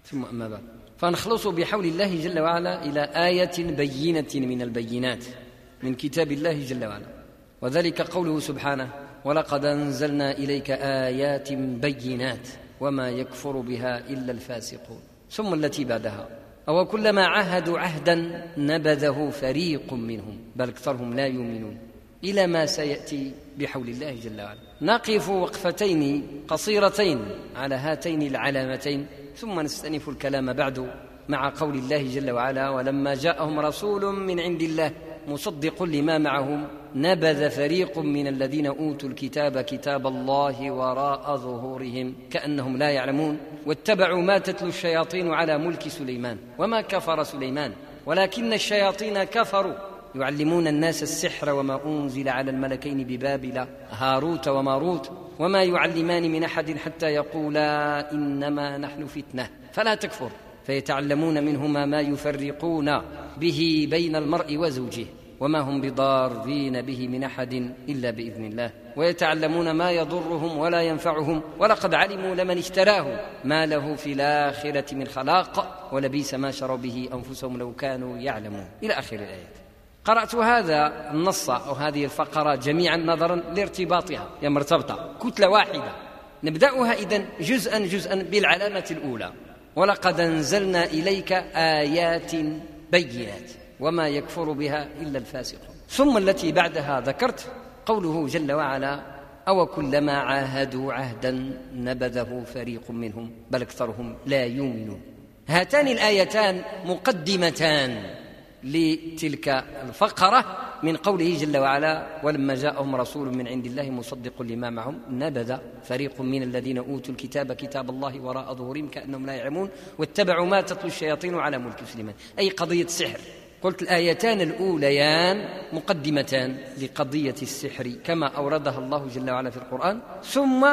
ثم أما بعد، فنخلص بحول الله جل وعلا إلى آية بينة من البينات من كتاب الله جل وعلا، وذلك قوله سبحانه: ولقد أنزلنا إليك آيات بينات وما يكفر بها إلا الفاسقون. ثم التي بعدها: أو كلما عاهدوا عهدا نبذه فريق منهم بل أكثرهم لا يؤمنون، إلى ما سيأتي بحول الله جل وعلا. نقف وقفتين قصيرتين على هاتين العلامتين، ثم نستأنف الكلام بعد مع قول الله جل وعلا: ولما جاءهم رسول من عند الله مصدق لما معهم نبذ فريق من الذين أوتوا الكتاب كتاب الله وراء ظهورهم كأنهم لا يعلمون واتبعوا ما تتلو الشياطين على ملك سليمان وما كفر سليمان ولكن الشياطين كفروا يعلمون الناس السحر وما أنزل على الملكين ببابل هاروت وماروت وما يعلمان من أحد حتى يقولا إنما نحن فتنة فلا تكفر فيتعلمون منهما ما يفرقون به بين المرء وزوجه وما هم بضارين به من أحد إلا بإذن الله ويتعلمون ما يضرهم ولا ينفعهم ولقد علموا لمن اشتراه ما له في الآخرة من خلاق ولبئس ما شروا به أنفسهم لو كانوا يعلمون إلى آخر الآيات. قرأت هذا النص أو هذه الفقرة جميعا نظرا لارتباطها، هي مرتبطة كتلة واحدة. نبدأها إذن جزءا بالعلامة الأولى: ولقد أنزلنا إليك آيات بينات وما يكفر بها إلا الفاسقون. ثم التي بعدها ذكرت قوله جل وعلا: أو كلما عاهدوا عهدا نبذه فريق منهم بل أكثرهم لا يؤمنون. هاتان الآيتان مقدمتان لتلك الفقرة من قوله جل وعلا: ولما جاءهم رسول من عند الله مصدق لما معهم نبذ فريق من الذين أوتوا الكتاب كتاب الله وراء ظهورهم كأنهم لا يعلمون واتبعوا ما تتلو الشياطين على ملك سليمان، أي قضية السحر. قلت الآيتان الأوليان مقدمتان لقضية السحر كما أوردها الله جل وعلا في القرآن، ثم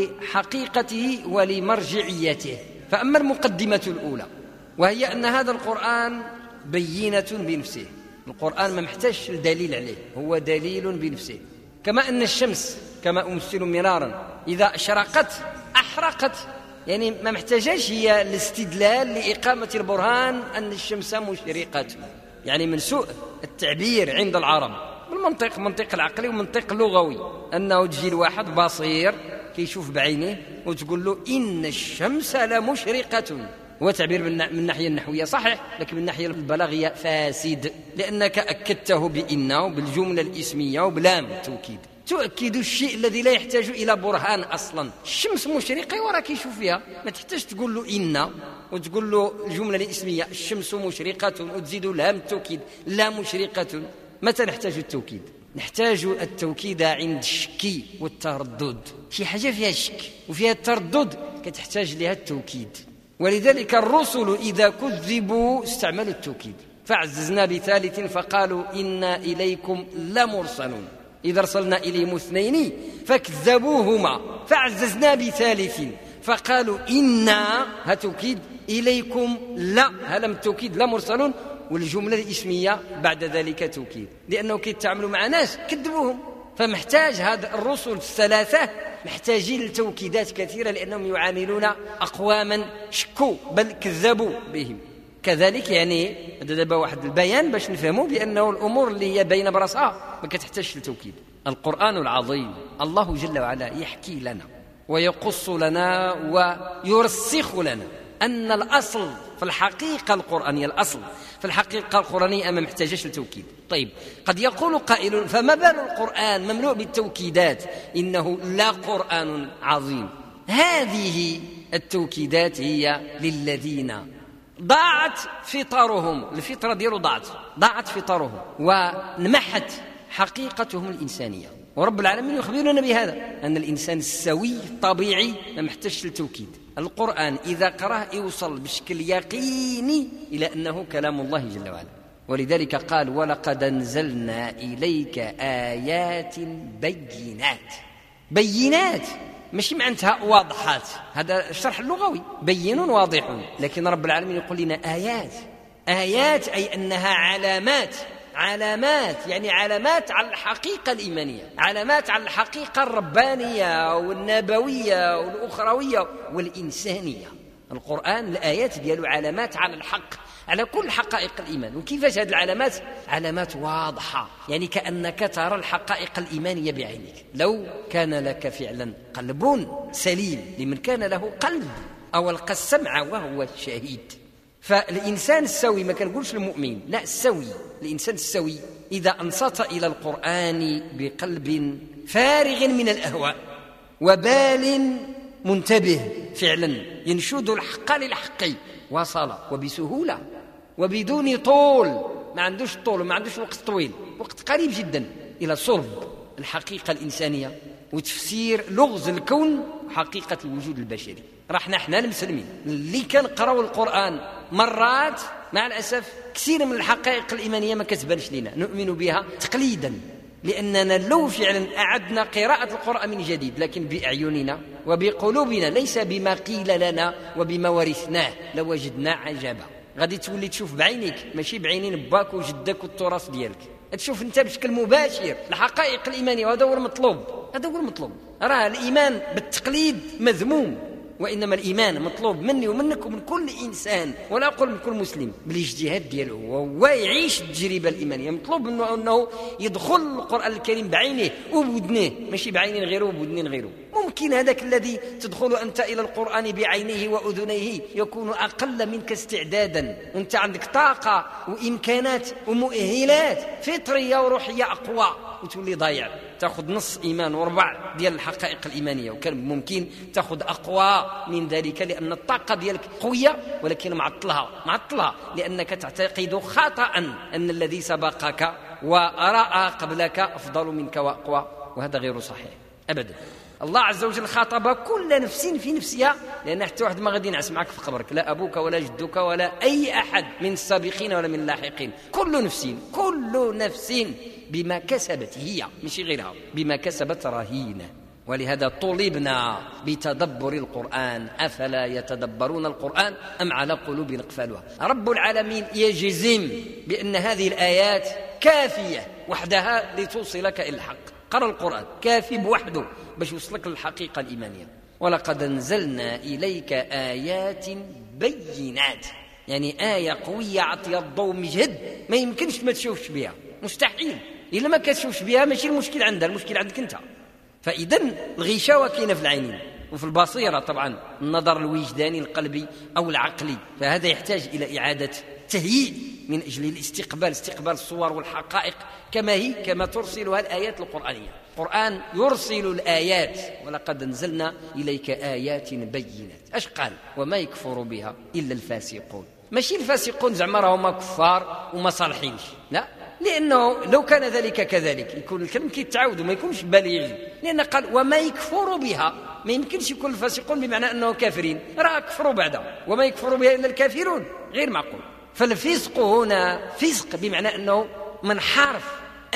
لحقيقته ولمرجعيته. فأما المقدمة الأولى وهي أن هذا القرآن بينة بنفسه، القرآن ما محتاج دليل عليه، هو دليل بنفسه. كما أن الشمس كما أمثل مرارا إذا أشرقت أحرقت، يعني ما محتاجاش هي الاستدلال لإقامة البرهان أن الشمس مشرقة. يعني من سوء التعبير عند العرب بالمنطق، منطق العقلي ومنطق لغوي، أنه تجي الواحد بصير كيشوف بعينه وتقول له إن الشمس لمشرقة. هو تعبير من الناحية النحوية صحيح، لكن من الناحية البلاغية فاسد، لأنك أكدته بإن وبالجملة الإسمية وبلام التوكيد، تؤكد الشيء الذي لا يحتاج إلى برهان أصلا. الشمس مشرقة وراك يشوف فيها، ما تحتاج تقول له إن وتقول له الجملة الإسمية الشمس مشرقة وتزيد لام التوكيد لا مشرقة. متى نحتاج التوكيد؟ نحتاج التوكيد عند الشك والتردد، شي حاجة فيها الشك وفيها التردد كتحتاج لها التوكيد. ولذلك الرسل إذا كذبوا استعملوا التوكيد، فعززنا بثالث فقالوا إنا إليكم لمرسلون، إذا أرسلنا إليهم اثنين فكذبوهما فعززنا بثالث فقالوا إنا هتوكيد إليكم لا هلم التوكيد لمرسلون، والجملة الإسمية بعد ذلك توكيد، لأنه كيتعاملوا مع ناس كذبوهم. فمحتاج هذا الرسل الثلاثة محتاجين لتوكيدات كثيرة، لأنهم يعاملون أقواما شكوا بل كذبوا بهم. كذلك يعني دابا واحد البيان باش نفهموا بأنه الأمور اللي هي بين براسها ما كتحتاجش لتوكيد. القرآن العظيم الله جل وعلا يحكي لنا ويقص لنا ويرسخ لنا أن الأصل في الحقيقة القرآنية، الأصل في الحقيقة القرآنية ما محتاجش لتوكيد. طيب قد يقول قائل فما بال القرآن مملوء بالتوكيدات إنه لا قرآن عظيم؟ هذه التوكيدات هي للذين ضاعت فطرهم، الفطرة ديالو ضاعت فطرهم ونمحت حقيقتهم الإنسانية. ورب العالمين يخبرنا بهذا أن الإنسان السوي الطبيعي ما محتاجش للتوكيد. القرآن إذا قرأه يوصل بشكل يقيني إلى أنه كلام الله جل وعلا. ولذلك قال ولقد أنزلنا إليك آيات بينات ماشي معناتها واضحات، هذا الشرح اللغوي بين واضح، لكن رب العالمين يقول لنا آيات أي أنها علامات يعني علامات على الحقيقة الإيمانية، علامات على الحقيقة الربانية والنبوية والأخروية والإنسانية. القرآن الآيات ديالو علامات على الحق، على كل حقائق الإيمان. وكيفاش هذه العلامات؟ علامات واضحة، يعني كأنك ترى الحقائق الإيمانية بعينك. لو كان لك فعلا قلب سليم لمن كان له قلب، أو ألقى السمع وهو الشهيد. فالإنسان السوي، ما كنقولش المؤمن، لا، السوي، الإنسان السوي إذا أنصت إلى القرآن بقلب فارغ من الأهواء وبال منتبه فعلا ينشد الحق للحق، وصل وبسهولة وبدون طول، ما عندوش طول وما عندوش وقت طويل، وقت قريب جدا، إلى صلب الحقيقة الإنسانية وتفسير لغز الكون وحقيقة الوجود البشري. رحنا احنا المسلمين اللي كنقراو القرآن مرات، مع الأسف كثير من الحقائق الإيمانية ما كتبانش لنا، نؤمن بها تقليدا، لأننا لو فعلا أعدنا قراءة القرآن من جديد لكن بأعيننا وبقلوبنا، ليس بما قيل لنا وبما ورثناه، لوجدنا عجبا. غادي تولي تشوف بعينيك، ماشي بعينين باك وجدك والتراث ديالك، تشوف انت بشكل مباشر الحقائق الإيمانية، وهذا هو المطلوب، هذا هو المطلوب. راه الإيمان بالتقليد مذموم، وإنما الإيمان مطلوب مني ومنك ومن كل إنسان، ولا أقول من كل مسلم، بالاجتهاد دياله وهو يعيش التجربة الإيمانية. مطلوب منه أنه يدخل القرآن الكريم بعينه وبودنه، ماشي بعينين غيره وبودنين غيره. ممكن هذاك الذي تدخل أنت إلى القرآن بعينيه وأذنيه يكون أقل منك استعدادا، وأنت عندك طاقة وإمكانات ومؤهلات فطرية وروحية أقوى، وتولي ضايع، تأخذ نص إيمان وربع ديال الحقائق الإيمانية، وكان ممكن تأخذ أقوى من ذلك، لأن الطاقة ديالك قوية ولكن معطلها لأنك تعتقد خطأ أن الذي سبقك ورأى قبلك أفضل منك وأقوى، وهذا غير صحيح أبدا. الله عز وجل خاطب كل نفس في نفسها، لأن حتى واحد ما غادي ينعس معك في قبرك، لا أبوك ولا جدك ولا أي أحد من السابقين ولا من اللاحقين، كل نفس بما كسبت، هي مش غيرها، بما كسبت رهينة. ولهذا طلبنا بتدبر القرآن، أفلا يتدبرون القرآن أم على قلوب أقفالها. رب العالمين يجزم بأن هذه الآيات كافية وحدها لتوصلك إلى الحق. قرأ القرآن كافي بوحده باش يوصلك للحقيقة الإيمانية. ولقد أنزلنا إليك آيات بينات، يعني آية قوية عطية الضوء مجهد، ما يمكنش ما تشوفش بها، مستحيل. إلا ما كتشوفش بها ماشي المشكل عندها، المشكل عندك أنت. فإذن الغشاوة كاينة في العينين وفي البصيرة، طبعا النظر الوجداني القلبي أو العقلي، فهذا يحتاج إلى إعادة تهيئ من أجل استقبال الصور والحقائق كما هي، كما ترسلها الآيات القرآنية. القرآن يرسل الآيات، ولقد أنزلنا إليك آيات بينات. أش قال؟ وما يكفر بها إلا الفاسقون. ماشي الفاسقون زعما راهم كفار وما صالحينش، لا، لأنه لو كان ذلك كذلك يكون الكلام كيتعاود وما يكونش بليغ، لأن قال وما يكفر بها، ما يمكنش يكون الفاسقون بمعنى أنه كافرين، راه كفروا بعدها، وما يكفر بها إلا الكافرون، غير معقول. فالفسق هنا فسق بمعنى أنه منحرف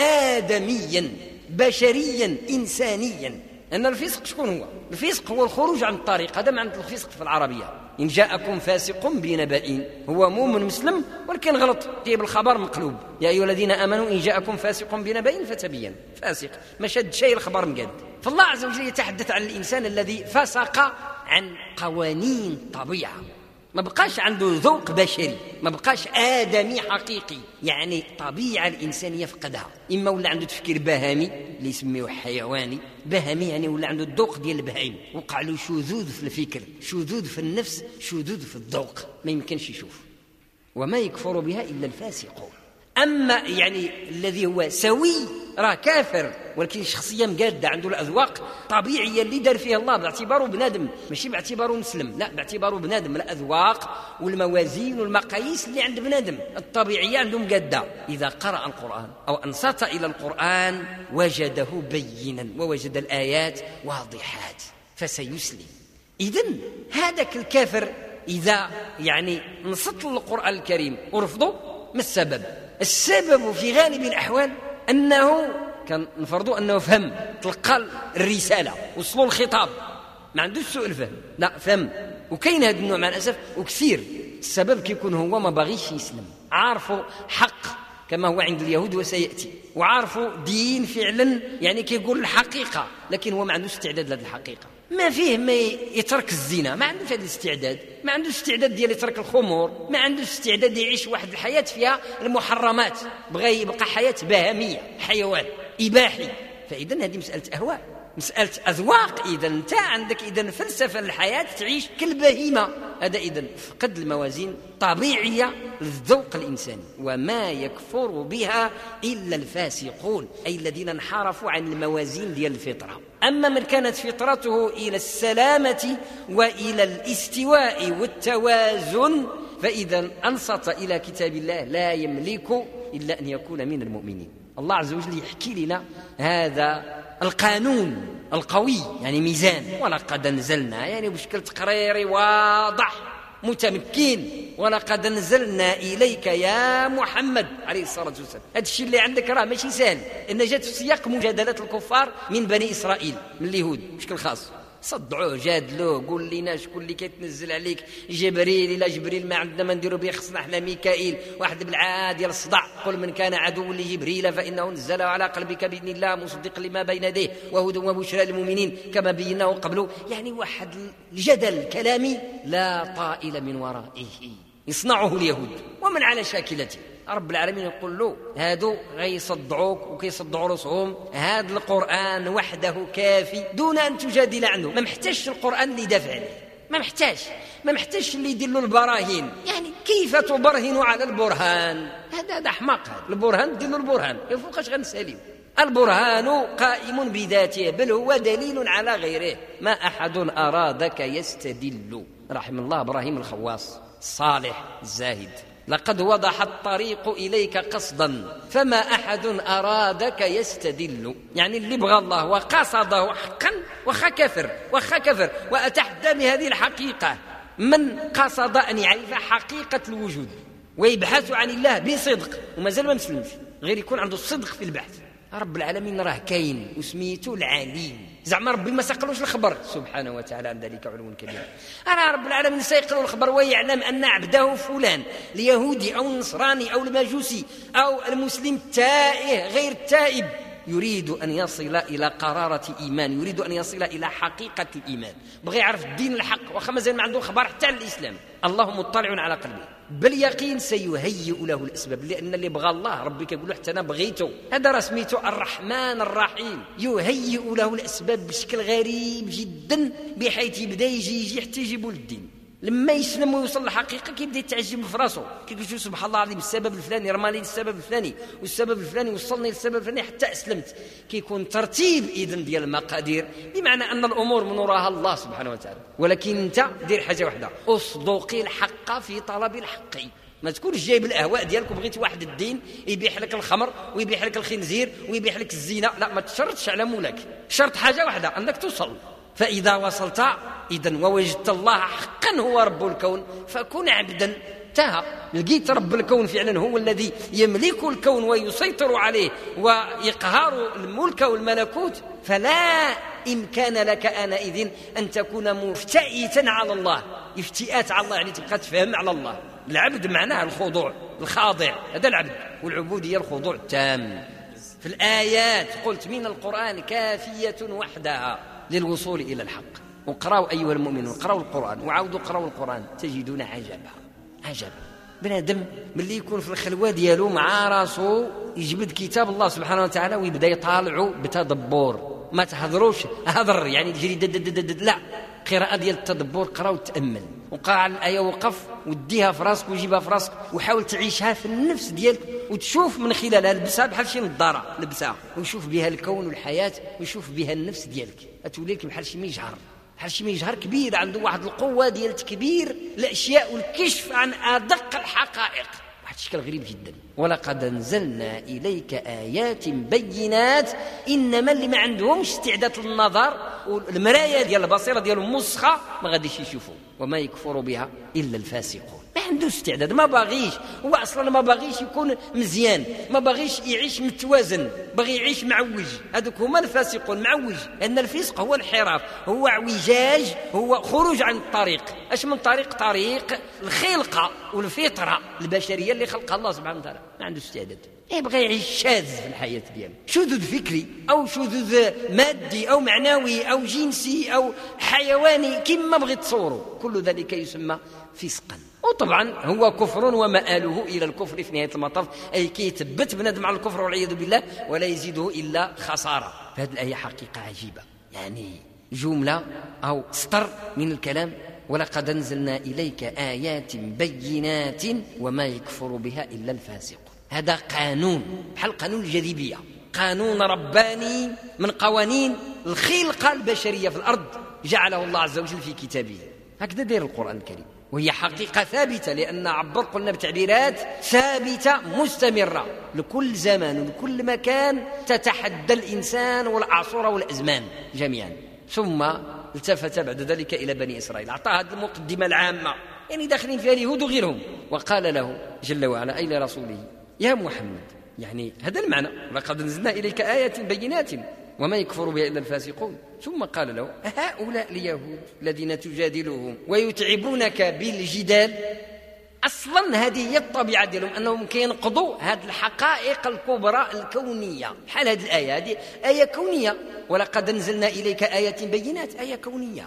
آدميا بشريا إنسانيا. أن الفسق شكون هو؟ الفسق هو الخروج عن الطريق، هذا معنى الفسق في العربية. إن جاءكم فاسق بنبأ، هو مؤمن مسلم ولكن غلط، جايب الخبر مقلوب، يا أيها الذين آمنوا إن جاءكم فاسق بنبأ فتبين. فاسق ما شد شيء، الخبر مقاد. فالله عز وجل يتحدث عن الإنسان الذي فسق عن قوانين الطبيعة، ما بقاش عنده ذوق بشري، ما بقاش آدمي حقيقي، يعني الطبيعة الإنسانية فقدها. إما ولا عنده تفكير بهامي اللي يسميه حيواني، بهامي يعني ولا عنده الذوق ديال البهائم، وقع له شذوذ في الفكر، شذوذ في النفس، شذوذ في الذوق، ما يمكنش يشوف. وما يكفر بها إلا الفاسقون. أما يعني الذي هو سوي راه كافر، ولكن شخصية مقادة، عنده الأذواق طبيعية اللي دار فيها الله باعتباره بنادم، ماشي باعتباره مسلم، لا، باعتباره بنادم. الأذواق والموازين والمقاييس اللي عند بنادم الطبيعية عنده مقادة. إذا قرأ القرآن أو أنصت إلى القرآن وجده بينا، ووجد الآيات واضحات، فسيسلم. إذن هذاك الكافر إذا يعني نصت للقرآن الكريم ورفضه، ما السبب؟ السبب في غالب الأحوال أنه كان نفرضوا أنه فهم، تلقى الرسالة، وصلوا الخطاب، ما عندوش سوء الفهم، لا، فهم. وكاين هذا النوع مع الأسف وكثير. السبب كيكون هو ما باغيش يسلم، عارفوا حق كما هو عند اليهود وسيأتي، وعارفوا دين فعلا يعني كيقول الحقيقة، لكن هو ما عندوش استعداد لهذه الحقيقة، ما فيه ما يترك الزنا، ما عندوش هذا الاستعداد، ما عندوش استعداد ديال يترك الخمور، ما عندوش استعداد يعيش واحد الحياة فيها المحرمات، بغى يبقى حياة بهمية، حيوان إباحي. فإذن هذه مسألة أهواء، مسألة أذواق. إذا أنت عندك إذن فلسفة للحياة تعيش كالبهيمة. هذا إذن فقد الموازين طبيعية للذوق الإنساني، وما يكفر بها إلا الفاسقون، أي الذين انحرفوا عن الموازين ديال الفطرة. أما من كانت فطرته إلى السلامة وإلى الاستواء والتوازن فإذا أنصت إلى كتاب الله لا يملك إلا أن يكون من المؤمنين. الله عز وجل يحكي لنا هذا القانون القوي، يعني ميزان. ولقد أنزلنا يعني بشكل تقريري واضح متمكن، ولقد أنزلنا إليك يا محمد عليه الصلاة والسلام. هذا الشيء اللي عندك راه ماشي سهل، إن جات في سياق مجادلات الكفار من بني إسرائيل من اليهود بشكل خاص. صدعوه، جادلوه، قول لنا شكون اللي كيتنزل عليك، جبريل؟ إلا جبريل ما عندنا ما نديروا به، خصنا احنا ميكائيل. واحد بالعاد ديال الصداع، قل من كان عدو لجبريل فإنه نزله على قلبك بإذن الله مصدقا لما بين يديه وهدى وبشرى للمؤمنين كما بيناه قبله. يعني واحد الجدل كلامي لا طائل من ورائه يصنعه اليهود ومن على شاكلته. رب العالمين يقول له هادو غيصدعوك وكيصدعوا راسهم، هذا القرآن وحده كافي دون أن تجادل عنه. ما محتاجش القرآن اللي يدافع عليه، ما محتاجش اللي يدير له البراهين. يعني كيف تبرهن على البرهان؟ هذا حماق. هذا البرهان دير له البرهان، فوقاش غنساليو؟ البرهان قائم بذاته، بل هو دليل على غيره. ما أحد أرادك يستدل. رحم الله إبراهيم الخواص الصالح الزاهد، لقد وضح الطريق إليك قصدا فما أحد أرادك يستدل. يعني اللي بغى الله وقصده حقا وخا كفر. وأتحدى بهذه الحقيقة من قصد أن يعرف حقيقة الوجود ويبحث عن الله بصدق وما زال ما مسلمش، غير يكون عنده الصدق في البحث. رب العالمين راه كاين وسميته العليم. زعما ربي ما سقلوش الخبر سبحانه وتعالى عن ذلك علو كبير. أنا رب العالمين سيقل الخبر ويعلم أن عبده فلان اليهودي أو النصراني أو المجوسي أو المسلم التائه غير التائب يريد أن يصل إلى قرارة إيمان، يريد أن يصل إلى حقيقة الإيمان، بغي يعرف الدين الحق وخا مازال ما عنده خبر حتى عن الإسلام. الله مطلع على قلبه باليقين سيهيئ له الأسباب، لأن اللي بغى الله ربي كيقول له حتى أنا بغيته. هذا رسميته الرحمن الرحيم، يهيئ له الأسباب بشكل غريب جدا بحيث يبدأ يجي حتى يجيبوا للدين. لما يسلم ويوصل للحقيقة كيبدا يتعجب في راسه، كيقول سبحان الله العظيم السبب الفلاني رمالي السبب الفلاني والسبب الفلاني وصلني للسبب الفلاني حتى أسلمت. كيكون ترتيب إذن ديال المقادير، بمعنى أن الأمور من وراها الله سبحانه وتعالى. ولكن أنت دير حاجة واحدة، أصدقي الحق في طلب الحق. ما تكونش جايب الأهواء ديالك وبغيتي واحد الدين يبيح لك الخمر ويبيح لك الخنزير ويبيح لك الزينة. لا، ما تشرطش على مولاك، شرط حاجة واحدة أنك توصل. فإذا وصلت إذن ووجدت الله حقا هو رب الكون فكن عبدا تها. لقيت رب الكون فعلا هو الذي يملك الكون ويسيطر عليه ويقهر الملك والملكوت، فلا إمكان لك آنئذ أن تكون مفتئتا على الله. افتئات على الله يعني تبقى تفهم على الله. العبد معناه الخضوع، الخاضع، هذا العبد، والعبودية الخضوع التام. في الآيات قلت من القرآن كافية وحدها للوصول إلى الحق. وقرأوا أيها المؤمنون، قرأوا القرآن وعودوا قرأوا القرآن تجدون عجبا. بنادم ملي يكون في الخلوة ديالو مع راسو يجبد كتاب الله سبحانه وتعالى ويبدأ يطالعه بتدبر. ما تحضروش هضر يعني تجري لا، قراءة ديال التدبر، قرأ وتأمل وقرأ على الآية وقف وديها في راسك وجيبها في راسك وحاول تعيشها في النفس ديالك وتشوف من خلالها، لبسها بحال شي نظارة لبسها وشوف بها الكون والحياة وشوف بها النفس ديالك. أتولي لك بحال شي ميجهر كبير عنده واحد القوة ديال تكبير الأشياء والكشف عن أدق الحقائق، واحد الشكل غريب جدا. ولقد أنزلنا إليك آيات بينات، إنما اللي ما عندهمش استعداد للنظر والمراية ديال البصيرة ديالهم مسخة ما غاديش يشوفوا. وما يكفر بها إلا الفاسقون. ما عنده استعداد، ما باغيش، هو اصلا ما باغيش يكون مزيان، ما باغيش يعيش متوازن، باغي يعيش معوج. هذوك هما الفاسقون، معوج، لان الفسق هو انحراف، هو اعوجاج، هو خروج عن الطريق. اش من طريق الخلقه والفطره البشريه اللي خلقها الله سبحانه وتعالى. ما عنده استعداد، يبغى يعيش شاذ في الحياه ديالو، شذوذ فكري او شذوذ مادي او معنوي او جنسي او حيواني كما بغيت تصوروا، كل ذلك يسمى فسقا. وطبعا هو كفر ومآله الى الكفر في نهايه المطاف، اي كي يثبت بنادم على الكفر والعياذ بالله ولا يزيده الا خساره. فهذه الايه حقيقه عجيبه، يعني جمله او سطر من الكلام: ولقد انزلنا اليك ايات بينات وما يكفر بها الا الفاسق. هذا قانون بحال قانون الجاذبيه، قانون رباني من قوانين الخلقه البشريه في الارض، جعله الله عز وجل في كتابه. هكذا داير القرآن الكريم، وهي حقيقة ثابتة، لأن قلنا بتعبيرات ثابتة مستمرة لكل زمان ولكل مكان، تتحدى الإنسان والعصور والأزمان جميعا. ثم التفت بعد ذلك إلى بني إسرائيل، أعطى هذه المقدمة العامة، يعني داخلين فيها اليهود وغيرهم، وقال له جل وعلا أي لرسوله: يا محمد، يعني هذا المعنى: لقد نزلنا إليك آيات بينات وما يكفر بها إلا الفاسقون. ثم قال له: هؤلاء اليهود الذين تجادلهم ويتعبونك بالجدال، أصلا هذه هي الطبيعة ديالهم، أنهم كينقضوا هذه الحقائق الكبرى الكونية. بحال هذه الآية، هذه آية كونية، ولقد نزلنا إليك آيات بينات، آية كونية.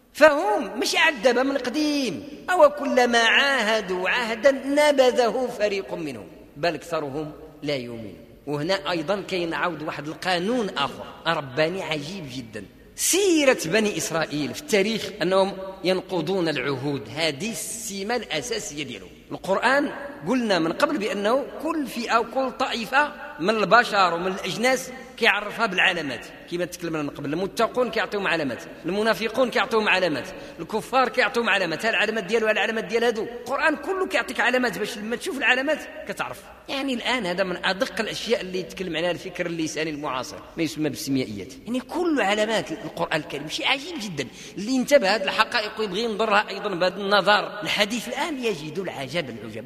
فهم مش عذبة من قديم، أو كلما عاهدوا عهدا نبذه فريق منهم بل أكثرهم لا يؤمنون. وهنا أيضا كاين عود واحد القانون آخر رباني عجيب جدا. سيرة بني إسرائيل في التاريخ أنهم ينقضون العهود، هذه السمة الأساسية ديالهم. القرآن قلنا من قبل بأنه كل فئة وكل طائفة من البشر ومن الأجناس كيعرفها بالعلامات، كما تكلمنا من قبل. المتقون كيعطيهم علامات، المنافقون كيعطيهم علامات، الكفار كيعطيهم علامات، العلامات ديالو العلامات ديال هادو. القرآن كله كيعطيك علامات باش لما تشوف العلامات كتعرف. يعني الآن هذا من أدق الأشياء اللي يتكلم عليها الفكر اللساني المعاصر، ما يسمى بالسيميائيات. يعني كل علامات القرآن الكريم شيء عجيب جدا، اللي انتبه هذه الحقائق ويبغي ينظرها أيضا بهذا النظر الحديث الآن يجد العجب العجب،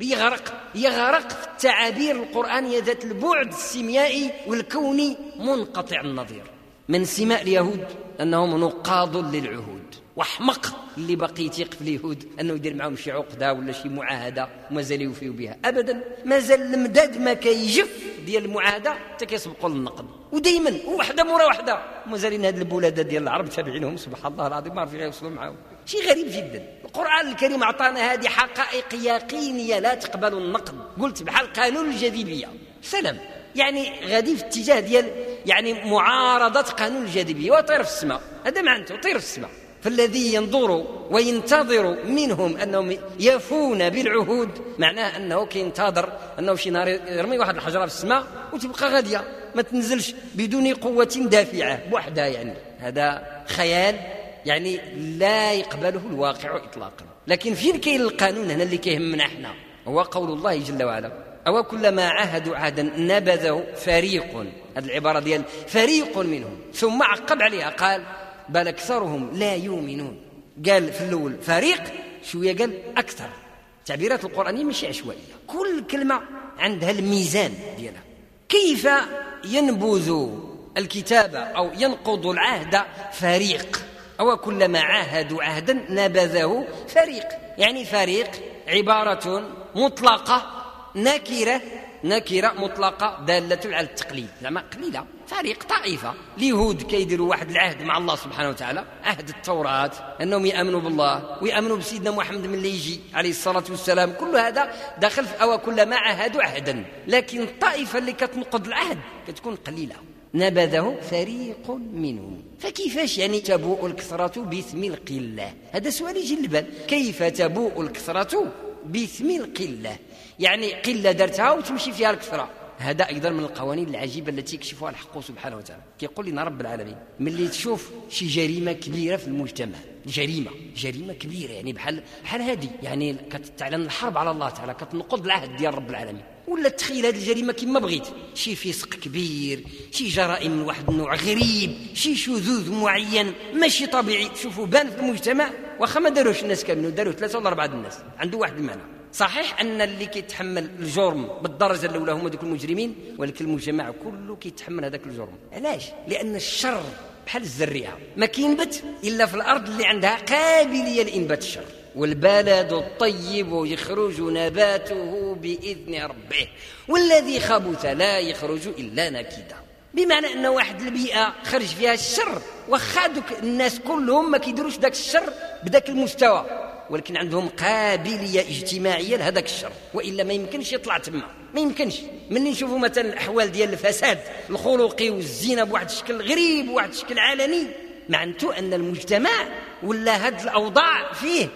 يغرق في التعابير القرآنية ذات البعد السيميائي والكوني منقطع النظير. من سماء اليهود أنهم نقاض للعهود، واحمق اللي بقي يثيق في اليهود أنه يدير معهم شي عقدة ولا شي معاهدة ومازال يوفيوا بها أبدا. مازال المداد ما كيجف ديال المعاهدة حتى كيسبقوا للنقد، ودائما وحده مورا وحده. مازالين هاد البلاد ديال العرب تابعينهم سبحان الله العظيم، ما عرفوا يوصلوا معاهم. شيء غريب جدا. القرآن الكريم أعطانا هذه حقائق يقينية لا تقبل النقد، قلت بحال قانون الجاذبية. سلام، يعني غادي في اتجاه ديال يعني معارضة قانون الجاذبية وطير في السماء. هذا معناته طير في السماء. فالذي ينظر وينتظر منهم أنهم يفون بالعهود معناه أنه كينتظر أنه شي نهار يرمي واحد الحجرة في السماء وتبقى غادية ما تنزلش بدون قوة دافعة بوحدها. يعني هذا خيال يعني لا يقبله الواقع إطلاقا. لكن فين كاين القانون هنا اللي كيهمنا احنا؟ هو قول الله جل وعلا: أو كلما عاهدوا عهدا نبذه فريق. هذه العبارة ديال فريق منهم، ثم عقب عليها قال: بل أكثرهم لا يؤمنون. قال في الأول فريق، شوية قال أكثر. تعبيرات القرآنية مش عشوائية، كل كلمة عندها الميزان ديالها. كيف ينبذ الكتاب أو ينقض العهد فريق؟ أو كلما عاهدوا عهدا نبذه فريق. يعني فريق عبارة مطلقة نكرة مطلقة دالة على التقليد، زعما قليلة. فريق طائفة اليهود كيديروا واحد العهد مع الله سبحانه وتعالى، عهد التوراة، أنهم يأمنوا بالله ويأمنوا بسيدنا محمد من اللي يجي عليه الصلاة والسلام. كل هذا داخل في أو كلما عاهدوا عهدا. لكن الطائفة اللي كتنقض العهد كتكون قليلة، نبذه فريق منهم. فكيفاش يعني تبوء الكثرة باسم القلة؟ هذا سؤال يجي للبال. كيف تبوء الكثرة باسم القلة؟ يعني قلة درتها وتمشي فيها الكثرة. هذا أيضا من القوانين العجيبة التي يكشفها الحق سبحانه وتعالى. كيقول لنا رب العالمين: ملي تشوف شي جريمة كبيرة في المجتمع، جريمة كبيرة يعني بحال هذه، يعني كتعلن الحرب على الله تعالى، كتنقض العهد ديال رب العالمين، ولا تخيل هذه الجريمة كما بغيت، شي فسق كبير، شي جرائم من واحد النوع غريب، شي شذوذ معين ماشي طبيعي، تشوفوا بان في المجتمع، واخا ما داروش الناس كاملين، داروا 3 ولا 4 الناس، عنده واحد المعنى. صحيح أن اللي كيتحمل الجرم بالدرجة الأولى هما دوك المجرمين، ولكن المجتمع كله كيتحمل هذاك الجرم. علاش؟ لأن الشر بحال الزريعة ما كينبت إلا في الأرض اللي عندها قابلية لإنبات الشر. والبلد الطيب يخرج نباته بإذن ربه والذي خبث لا يخرج إلا نكدا. بمعنى أن واحد البيئة خرج فيها الشر، واخا دوك الناس كلهم ما كيديروش داك الشر بداك المستوى، ولكن عندهم قابلية اجتماعية لهذاك الشر، وإلا ما يمكنش يطلع تما، ما يمكنش. من نشوفوا مثلا الأحوال ديال الفساد الخلقي والزنا بواحد الشكل غريب وواحد الشكل علني، معناته أن المجتمع ولا هاد الأوضاع فيه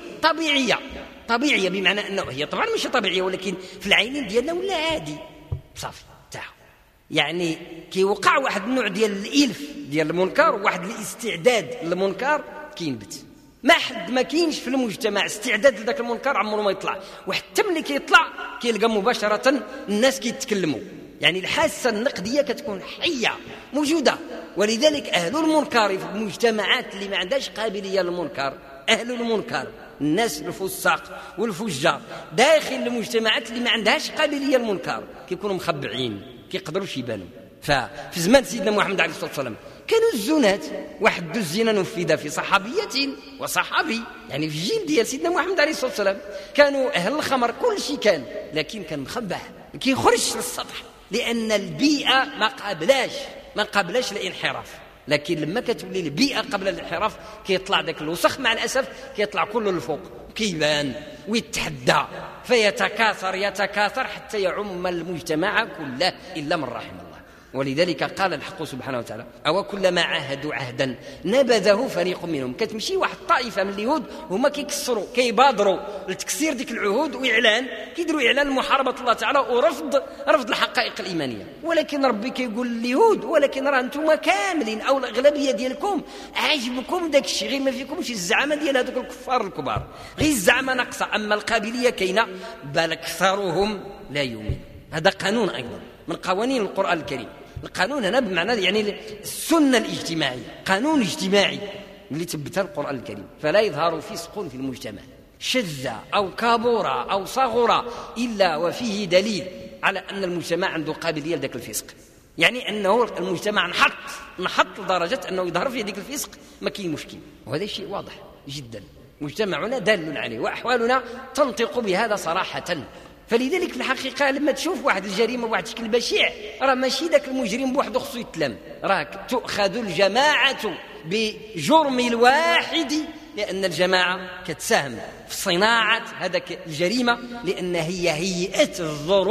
طبيعية بمعنى أنه هي طبعا مش طبيعية، ولكن في العينين ديالنا ولا عادي صافي تاعو. يعني كيوقع واحد النوع ديال الإلف ديال المنكر، وواحد الاستعداد للمنكر كينبت. ما حد ما كاينش في المجتمع استعداد لذاك المنكر عمره ما يطلع، وحتى ملي كيطلع كيلقى مباشرة الناس كيتكلموا. يعني الحاسة النقدية كتكون حية موجودة. ولذلك أهل المنكر في المجتمعات اللي ما عندهاش قابلية للمنكر، أهل المنكر الناس الفساق والفجار داخل المجتمعات اللي ما عندهاش قابلية للمنكر كيكونوا مخبعين، كيقدروش يبانوا. ففي زمان سيدنا محمد عليه الصلاة والسلام كانوا الزنات، واحد الزنا نفذ في صحابية وصحابي، يعني في الجيل ديال سيدنا محمد عليه الصلاة والسلام كانوا أهل الخمر كل شيء كان، لكن كان مخبع ما كيخرجش للسطح، لأن البيئة ما قابلاش الانحراف. لكن لما كتولي البيئة قبل الانحراف كيطلع داك الوسخ مع الأسف كيطلع كله للفوق، كيبان ويتحدى فيتكاثر حتى يعم المجتمع كله إلا من رحم الله. ولذلك قال الحق سبحانه وتعالى: أو كلما عاهدوا عهدا نبذه فريق منهم. كتمشي واحد الطائفة من اليهود هما كيكسروا كيبادروا لتكسير ديك العهود وإعلان، كيديروا إعلان محاربة الله تعالى ورفض الحقائق الإيمانية. ولكن ربي كيقول لليهود: ولكن راه انتم كاملين أو الأغلبية ديالكم عجبكم داك الشيء، غير ما فيكمش الزعامة ديال هذوك الكفار الكبار، غير الزعامة ناقصة، أما القابلية كاينة، بل أكثرهم لا يؤمن. هذا قانون أيضا من قوانين القرآن الكريم. القانون هنا بمعنى يعني السنة الاجتماعية، قانون اجتماعي اللي تبتها القرآن الكريم. فلا يظهر فسق في المجتمع شذ أو كابورة أو صغرة إلا وفيه دليل على أن المجتمع عنده قابلية لذلك الفسق، يعني أنه المجتمع نحط لدرجة أنه يظهر فيه ذلك الفسق ما كاين مشكل، وهذا شيء واضح جدا مجتمعنا دال عليه، وأحوالنا تنطق بهذا صراحة. فلذلك في الحقيقة لما تشوف واحد الجريمة بواحد الشكل بشع، راه ماشي ذاك المجرم بوحده خصو يتلم، راك تؤخذ الجماعة بجرم الواحد، لأن الجماعة كتساهم في صناعة هذاك الجريمة، لأن هي هيئة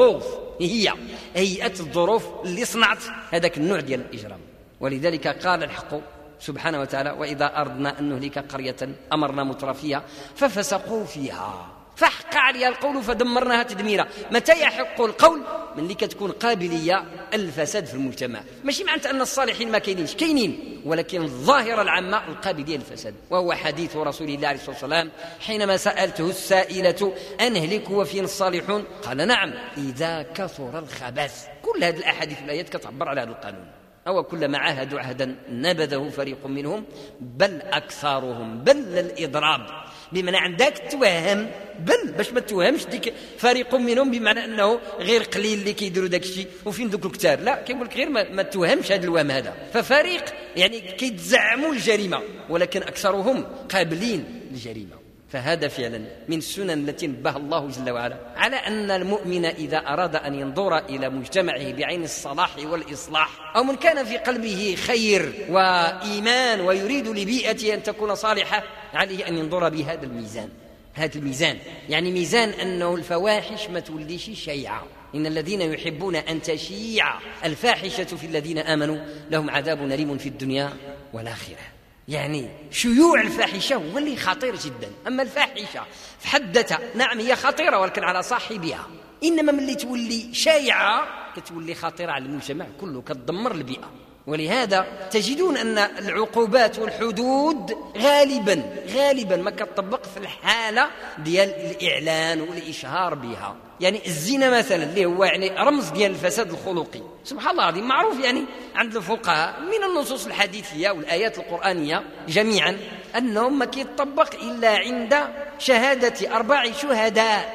الظروف اللي صنعت هذاك النوع ديال الإجرام. ولذلك قال الحق سبحانه وتعالى: وإذا أردنا أن نهلك قرية أمرنا مترفيها ففسقوا فيها فحق عليها القول فدمرناها تدميرا. متى يحق القول؟ من اللي كتكون قابلية الفساد في المجتمع. ماشي معنى أن الصالحين ما كاينين، ولكن الظاهرة العامة القابلية للفساد. وهو حديث رسول الله عليه الصلاة والسلام حينما سألته السائلة: أنهلك وفينا الصالحون؟ قال: نعم إذا كثر الخبث. كل هذه الأحاديث والآيات كتعبر على هذا القانون. أو كلما عاهدوا عهدا نبذه فريق منهم بل أكثرهم، بل الإضراب بمعنى عندك توهم، بل باش ما توهمش ديك فريق منهم بمعنى أنه غير قليل اللي كيديروا داك الشيء وفين دوك الكتار، لا، كيقول لك غير ما توهمش هذا الوهم هذا. ففريق يعني كيتزعموا الجريمة ولكن أكثرهم قابلين للجريمة. فهذا فعلا من السنن التي نبه الله جل وعلا على أن المؤمن إذا أراد أن ينظر إلى مجتمعه بعين الصلاح والإصلاح، أو من كان في قلبه خير وإيمان ويريد لبيئته أن تكون صالحة، عليه أن ينظر بهذا الميزان. هذا الميزان يعني ميزان أنه الفواحش ما توليش شيعة. إن الذين يحبون أن تشيع الفاحشة في الذين آمنوا لهم عذاب أليم في الدنيا والآخرة. يعني شيوع الفاحشة هو اللي خطير جدا. أما الفاحشة في حد ذاتها نعم هي خطيرة ولكن على صاحبها، إنما من اللي تولي شائعة كتولي خطيرة على المجتمع كله، كتدمر البيئة. ولهذا تجدون أن العقوبات والحدود غالبا ما كتطبق في الحالة ديال الإعلان والإشهار بها. يعني الزنا مثلا اللي هو يعني رمز ديال الفساد الخلقي، سبحان الله العظيم، معروف يعني عند الفقهاء من النصوص الحديثية والآيات القرآنية جميعا أنه ما كيتطبق إلا عند شهادة 4 شهداء.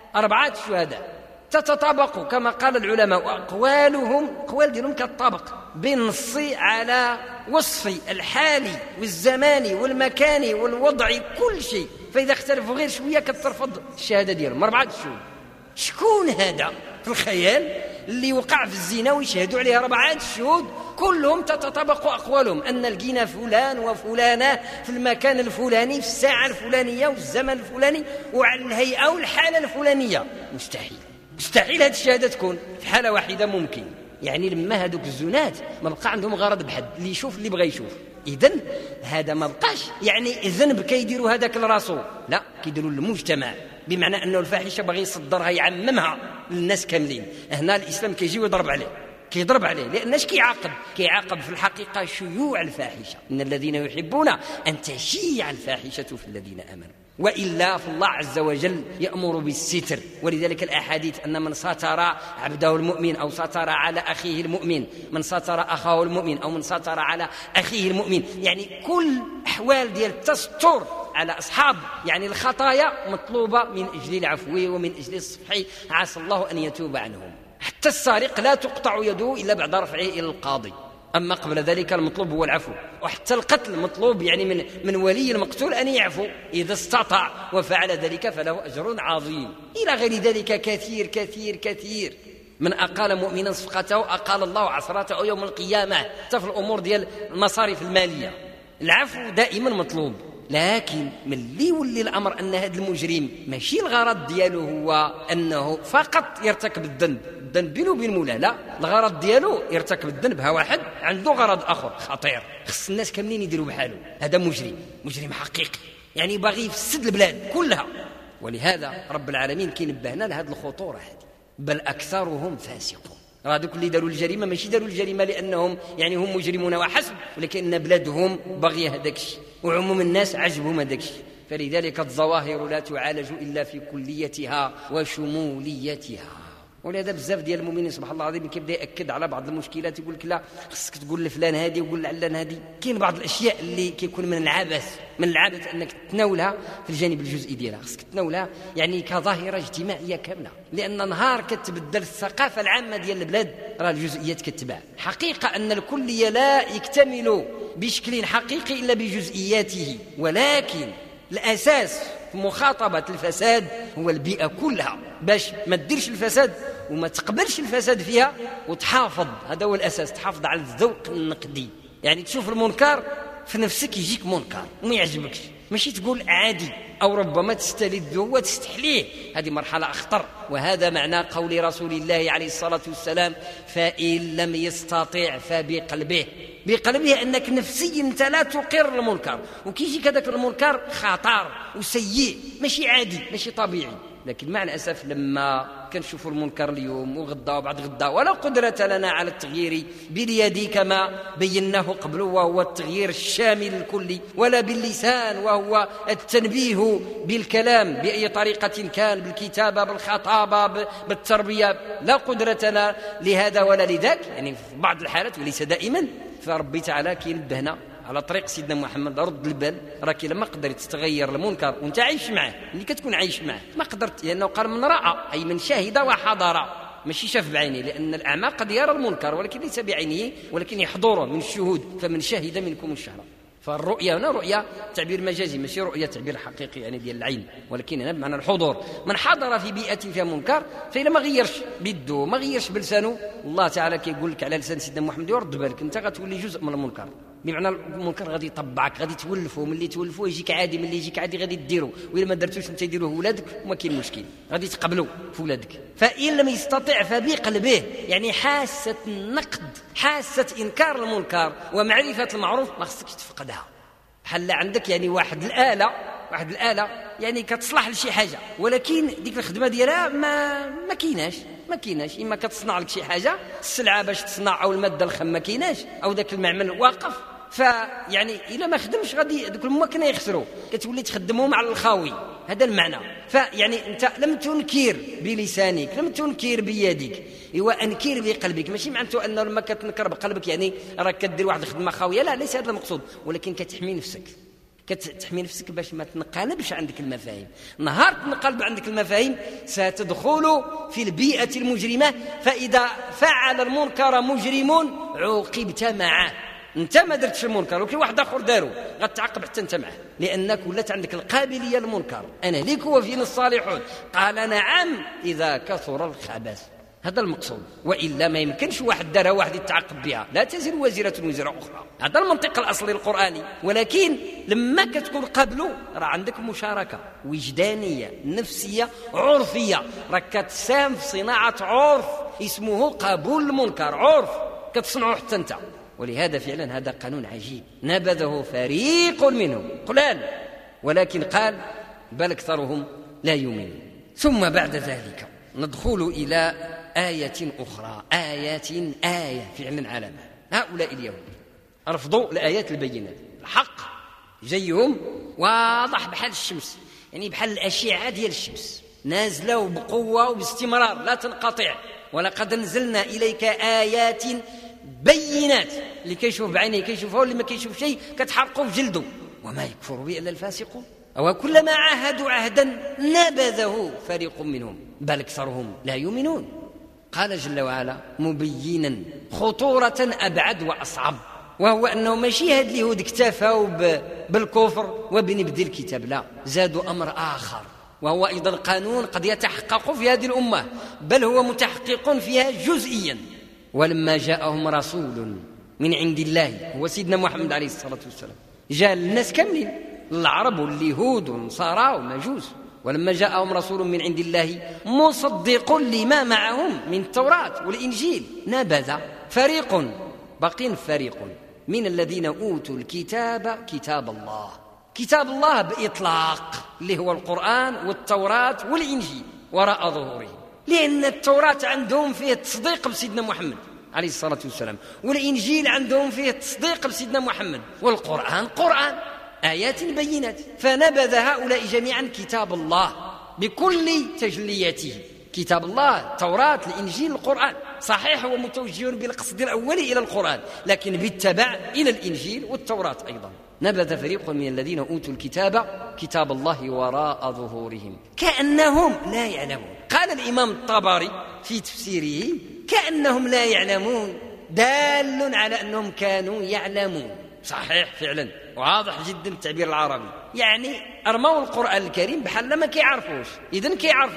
4 شهداء تتطابق كما قال العلماء، وأقوالهم أقوال ديالهم كتطابق بالنص على وصف الحالي والزماني والمكاني والوضع كل شيء، فإذا اختلفوا غير شوية كترفض الشهادة ديالهم. 4 شهود. شكون هذا في الخيال اللي وقع في الزنا ويشهدوا عليه 4 شهود كلهم تتطابق أقوالهم أن لقينا فلان وفلانة في المكان الفلاني في الساعة الفلانية والزمن الفلاني وعلى الهيئة والحالة الفلانية؟ مستحيل هذه الشهادة تكون في حالة واحدة. ممكن يعني لما هذوك الزنات ما بقى عندهم غرض بحد، اللي يشوف اللي بغى يشوف، إذن هذا ما بقاش يعني الذنب كيديروا هذاك لراسو، لا كيديروا للمجتمع، بمعنى أنه الفاحشة بغي يصدرها يعممها للناس كاملين. هنا الإسلام كيجي ويضرب عليه، كيضرب عليه، لأنش كيعاقب في الحقيقة شيوع الفاحشة، إن الذين يحبون أن تشيع الفاحشة في الذين آمنوا، وإلا فالله عز وجل يأمر بالستر. ولذلك الأحاديث أن من ساتر عبده المؤمن أو ساتر على أخيه المؤمن، من ساتر أخاه المؤمن أو من ساتر على أخيه المؤمن، يعني كل أحوال ديال التستر على أصحاب يعني الخطايا مطلوبة من أجل العفو ومن أجل الصفح، عسى الله أن يتوب عنهم. حتى السارق لا تقطع يده إلا بعد رفعه إلى القاضي، أما قبل ذلك المطلوب هو العفو. وحتى القتل مطلوب يعني من ولي المقتول أن يعفو إذا استطاع، وفعل ذلك فله أجر عظيم، إلى غير ذلك كثير كثير كثير. من أقال مؤمنا صفقته أقال الله عثرته يوم القيامة. حتى في الأمور ديال المصارف المالية العفو دائما مطلوب، لكن من اللي يولي الأمر أن هذا المجرم ماشي الغرض دياله هو أنه فقط يرتكب الذنب بينه وبين مولاه، لا، الغرض دياله يرتكب الذنب، ها واحد عنده غرض آخر خطير، خص الناس كاملين يديروا بحاله. هذا مجرم حقيقي، يعني باغي يفسد البلاد كلها. ولهذا رب العالمين كينبهنا لهذه الخطورة هذه، بل أكثرهم فاسقون. هذوك اللي داروا الجريمة ماشي داروا الجريمة لأنهم يعني هم مجرمون وحسب، ولكن بلادهم باغية هذاك الشيء، وعموم الناس عجبهم هذاك الشيء. فلذلك الظواهر لا تعالج إلا في كليتها وشموليتها. ولهذا بزاف ديال المؤمنين سبحان الله العظيم كيبدا ياكد على بعض المشكلات، يقول لك لا خصك تقول لفلان هذه وقول لعلان هذه. كاين بعض الاشياء اللي كيكون من العبث انك تتناولها في الجانب الجزئي ديالها، خصك تتناولها يعني كظاهره اجتماعيه كامله، لان نهار كتبدل الثقافه العامه ديال البلاد راه الجزئيات كتباع. حقيقه ان الكليه لا يكتمل بشكل حقيقي الا بجزئياته، ولكن الاساس في مخاطبة الفساد هو البيئة كلها، باش ما تديرش الفساد وما تقبلش الفساد فيها وتحافظ. هذا هو الأساس، تحافظ على الذوق النقدي، يعني تشوف المنكر في نفسك يجيك منكر وما يعجبكش، ماشي تقول عادي أو ربما تستلذه وتستحليه، هذه مرحلة أخطر. وهذا معنى قول رسول الله عليه الصلاة والسلام: فإن لم يستطع فبقلبه. بقلبه أنك نفسيا أنت لا تقر المنكر، وكيجيك هذاك المنكر خطر وسيء، ماشي عادي ماشي طبيعي. لكن مع الأسف لما كنشوفوا المنكر اليوم وغدا وبعد غدا ولا قدرة لنا على التغيير باليد كما بيناه قبل، وهو التغيير الشامل الكلي، ولا باللسان وهو التنبيه بالكلام بأي طريقة كان، بالكتابة بالخطابة بالتربية، لا قدرة لنا لهذا ولا لذاك، يعني في بعض الحالات وليس دائما. فربي تعالى كينبهنا على طريق سيدنا محمد: رد البال، راك لما قدرت تغير المنكر وانت عايش معه، اللي كتكون عايش معه ما قدرت، لانه قال: من راى اي من شاهد وحضر، ماشي شاف بعينيه، لان الاعمى قد يرى المنكر ولكن ليس بعينه، ولكن يحضره من الشهود، فمن شهد منكم الشهر. فالرؤيا هنا رؤيا تعبير مجازي، ماشي رؤيا تعبير حقيقي يعني ديال العين، ولكن هنا بمعنى الحضور. من حضر في بيئة فيها منكر، فإلا ما غيرش بيده ما غيرش بلسانه، الله تعالى كيقول لك على لسان سيدنا محمد: يرد بالك انت غتولي جزء من المنكر، بمعنى المنكر غادي يطبعك، غادي تولفه، ملي تولفه يجيك عادي، ملي يجيك عادي غادي ديرو، وإلا ما درتوش انت يديروه ولادك وما كاين مشكل، غادي تقبلوا في ولادك. فإن لم يستطع فبقلبه، يعني حاسة النقد، حاسة إنكار المنكر ومعرفة المعروف ما خصكش تفقدها. بحال عندك يعني واحد الآلة يعني كتصلح لشي حاجة، ولكن ديك الخدمة ديالها ما كايناش، إما كتصنع لك شي حاجة، السلعة باش تصنع أو المادة الخام ما كايناش، أو ذاك المعمل واقف، فيعني إلا ما خدمش غادي دوك المكنة يخسروا، كتولي تخدمهم على الخاوي. هذا المعنى. فيعني أنت لم تنكر بلسانك، لم تنكر بيدك، هو أنكر بقلبك. ماشي معناته أنه لما كتنكر بقلبك يعني راك كدير واحد الخدمة خاوية، لا، ليس هذا المقصود، ولكن كتحمي نفسك، كتحمي نفسك باش ما تنقلبش عندك المفاهيم. نهار تنقلب عندك المفاهيم ستدخل في البيئة المجرمة، فإذا فعل المنكر مجرم عوقبت معه. انت ما درتش المنكر وكي واحد اخر دارو غتعاقب حتى انت معه، لانك ولات عندك القابليه للمنكر. انا ليك وفينا الصالحون. قال نعم اذا كثر الخبث. هذا المقصود، والا ما يمكنش واحد دارها واحد يتعاقب بها، لا تزر وزيره وزر اخرى. هذا المنطق الاصلي القراني. ولكن لما كتكون قبله راه عندك مشاركه وجدانيه نفسيه عرفيه، راك كتساهم في صناعه عرف اسمه قبول المنكر، عرف كتصنعه حتى انت. ولهذا فعلا هذا قانون عجيب نبذه فريق منهم قلال، ولكن قال بل أكثرهم لا يؤمنون. ثم بعد ذلك ندخل إلى آية أخرى، آية فعلا علامة. هؤلاء اليهود رفضوا الآيات البينات، الحق جيهم واضح بحال الشمس، يعني بحال الأشعة ديال الشمس نازلة وبقوة وباستمرار لا تنقطع. ولقد نزلنا إليك آيات بينات، اللي كيشوف بعينيه كيشوفها، واللي ما كيشوف شيء كتحرقه في جلده. وما يكفر به إلا الفاسقون. أو كلما عاهدوا عهدا نبذه فريق منهم بل أكثرهم لا يؤمنون. قال جل وعلا مبينا خطورة أبعد وأصعب، وهو أنه ماشي هاد اليهود اكتفوا بالكفر وبنبذ الكتاب، لا، زادوا أمر آخر، وهو أيضا قانون قد يتحقق في هذه الأمة، بل هو متحقق فيها جزئيا. ولما جاءهم رسول من عند الله، هو سيدنا محمد عليه الصلاة والسلام، جاء الناس كاملين، العرب واليهود والنصارى والمجوس. ولما جاءهم رسول من عند الله مصدق لما معهم من التوراة والإنجيل نبذ فريق، باقين فريق من الذين أوتوا الكتاب كتاب الله بإطلاق، اللي هو القرآن والتوراة والإنجيل، وراء ظهورهم. لأن التوراة عندهم فيه التصديق بسيدنا محمد عليه الصلاة والسلام، والإنجيل عندهم فيه التصديق بسيدنا محمد، والقرآن قرآن آيات بينات. فنبذ هؤلاء جميعا كتاب الله بكل تجلياته، كتاب الله التوراة الإنجيل القرآن. صحيح هو متوجه بالقصد الأولي إلى القرآن، لكن بالتبع إلى الإنجيل والتوراة أيضا. نبذ فريق من الذين أوتوا الكتاب كتاب الله وراء ظهورهم كأنهم لا يعلمون. قال الإمام الطبري في تفسيره كأنهم لا يعلمون، دال على أنهم كانوا يعلمون. صحيح فعلا واضح جدا التعبير العربي، يعني أرموا القرآن الكريم بحال ما كيعرفوش. إذن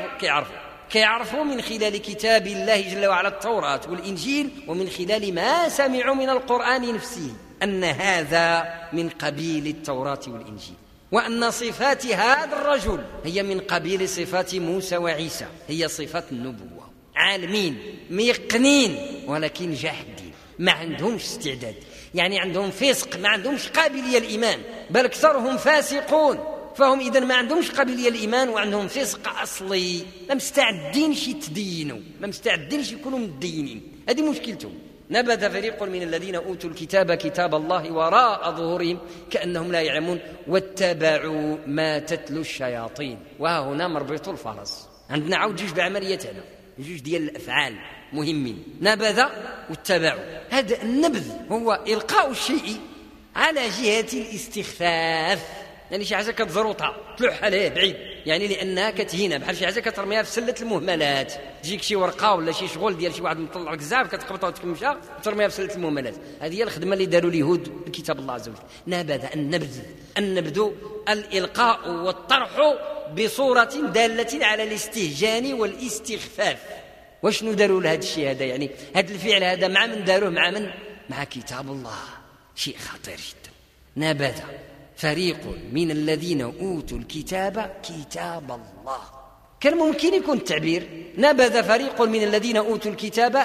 كيعرفوا من خلال كتاب الله جل وعلا التوراة والإنجيل، ومن خلال ما سمعوا من القرآن نفسه أن هذا من قبيل التوراة والإنجيل، وأن صفات هذا الرجل هي من قبيل صفات موسى وعيسى، هي صفات النبوة. عالمين ميقنين ولكن جاحدين، ما عندهمش استعداد، يعني عندهم فسق، ما عندهمش قابلية الإيمان، بل أكثرهم فاسقون. فهم إذن ما عندهمش قابلية الإيمان وعندهم فسق أصلي، ما مستعدينش يتدينوا، ما مستعدينش يكونوا متدينين. هذه مشكلتهم. نبذ فريق من الذين أوتوا الكتاب كتاب الله وراء ظهورهم كأنهم لا يعلمون واتبعوا ما تتلو الشياطين. وهنا مربط الفرس. عندنا عود جوج بعمليات، هنا جوج ديال الأفعال مهمين، نبذ واتبعوا. هذا النبذ هو إلقاء الشيء على جهة الاستخفاف، يعني شي حاجة كتزروطها تلوح عليه بعيد، يعني لأنها كتهينها، بحال شي حاجة كترميها في سلة المهملات. تجيك شي ورقة ولا شي شغل ديال شي واحد مطلع لك الزعف كتقبطها وتكمشها وترميها في سلة المهملات. هذه هي الخدمة اللي داروا اليهود بكتاب الله عز وجل. نبذ النبذ الإلقاء والطرح بصورة دالة على الاستهجان والاستخفاف. وشنو داروا لهذا الشيء هذا؟ يعني هذا الفعل هذا مع من داروه؟ مع كتاب الله. شيء خطير جدا. نبذ فريق من الذين أوتوا الكتاب كتاب الله. كان ممكن يكون التعبير نبذ فريق من الذين أوتوا الكتاب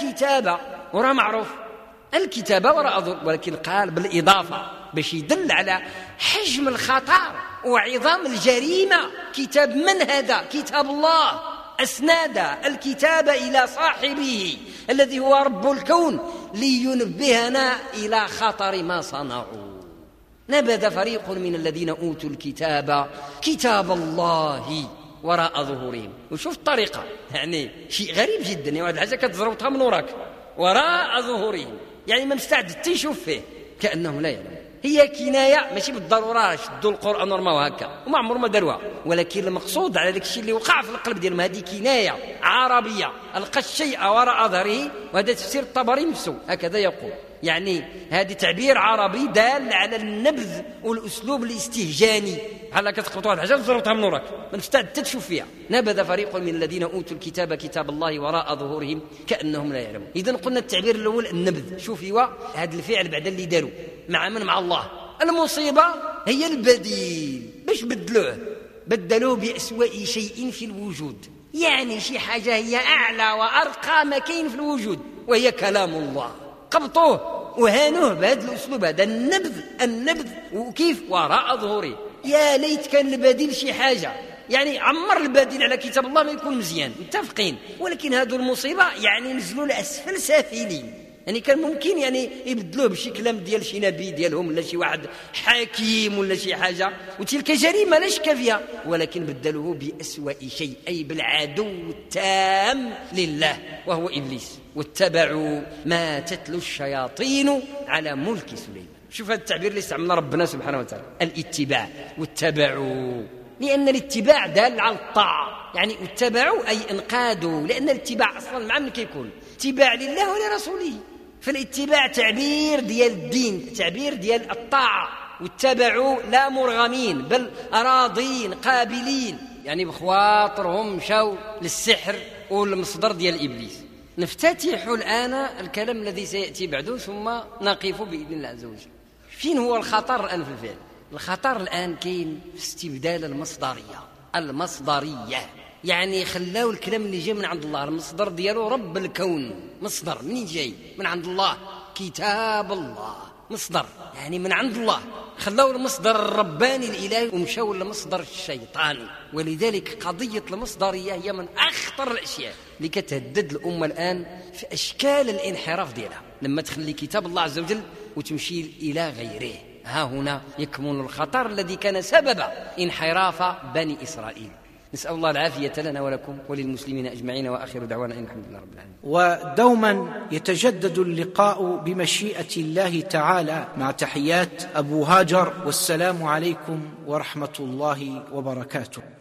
وراه معروف الكتاب وراء ظهور، ولكن قال بالإضافة باش يدل على حجم الخطر وعظام الجريمة. كتاب من هذا؟ كتاب الله. أسناد الكتاب إلى صاحبه الذي هو رب الكون لينبهنا إلى خطر ما صنعوا. نبذ فريق من الذين أوتوا الكتاب كتاب الله وراء ظهورهم. وشوف الطريقة، يعني شيء غريب جدا، يعني واحد الحاجة كتزروطها من وراك، وراء ظهورهم، يعني ما مستعد تشوف فيه، كأنهم لا يعلمون. هي كناية ماشي بالضرورة شدوا القرآن ورماوه هكا وما عمر ما داروها، ولكن المقصود على داك الشيء اللي وقع في القلب ديالهم. هذه كناية عربية، ألقى الشيء وراء ظهره، وهذا تفسير الطبري نفسه هكذا يقول. يعني هذا تعبير عربي دال على النبذ والأسلوب الاستهجاني، بحال كتخبط واحد الحاجة وتزرطها من وراك ما نفتع حتى تشوف فيها. نبذ فريق من الذين أوتوا الكتاب كتاب الله وراء ظهورهم كأنهم لا يعلمون. إذن قلنا التعبير الأول النبذ. شوف هذا الفعل بعد اللي داروا مع من؟ مع الله. المصيبة هي البديل، باش بدلوه بأسوأ شيء في الوجود، يعني شي حاجة هي أعلى وأرقى ما كاين في الوجود وهي كلام الله، قبطوه وهانوه بهذا الأسلوب، هذا النبذ وكيف؟ وراء ظهوري. يا ليت كان البديل شي حاجة، يعني عمر البديل على كتاب الله ما يكون مزيان، متفقين، ولكن هذو المصيبة يعني نزلوا لأسفل سافلين. يعني كان ممكن يعني يبدلوه بشي كلام ديال شي نبي ديالهم ولا شي واحد حكيم ولا شي حاجة، وتلك جريمة لا شك فيها، ولكن بدلوه بأسوأ شيء، أي بالعدو التام لله وهو إبليس. واتبعوا ما تتلو الشياطين على ملك سليمان. شوف هذا التعبير اللي استعمله ربنا سبحانه وتعالى، الاتباع. واتبعوا، لأن الاتباع دال على الطاعة، يعني اتبعوا أي انقادوا، لأن الاتباع أصلا مع من كيكون؟ اتباع لله ولرسوله. فالاتباع تعبير ديال الدين، تعبير ديال الطاعة. واتبعوا لا مرغمين بل راضين قابلين، يعني بخواطرهم مشاو للسحر والمصدر ديال إبليس. نفتتح الآن الكلام الذي سيأتي بعده ثم نقف بإذن الله عز وجل. فين هو الخطر الآن في الفعل؟ الخطر الآن كاين في استبدال المصدرية، يعني خلاو الكلام اللي جاي من عند الله، المصدر ديالو رب الكون، مصدر منين جاي؟ من عند الله، كتاب الله مصدر يعني من عند الله، خلاو المصدر الرباني الإلهي ومشاو لمصدر الشيطاني. ولذلك قضية المصدرية هي من أخطر الأشياء اللي كتهدد الأمة الآن في أشكال الانحراف ديالها، لما تخلي كتاب الله عز وجل وتمشي إلى غيره. ها هنا يكمن الخطر الذي كان سبب انحراف بني إسرائيل. نسأل الله العافية لنا ولكم وللمسلمين أجمعين، وآخر دعوانا إن الحمد لله رب العالمين. ودوما يتجدد اللقاء بمشيئة الله تعالى، مع تحيات أبو هاجر، والسلام عليكم ورحمة الله وبركاته.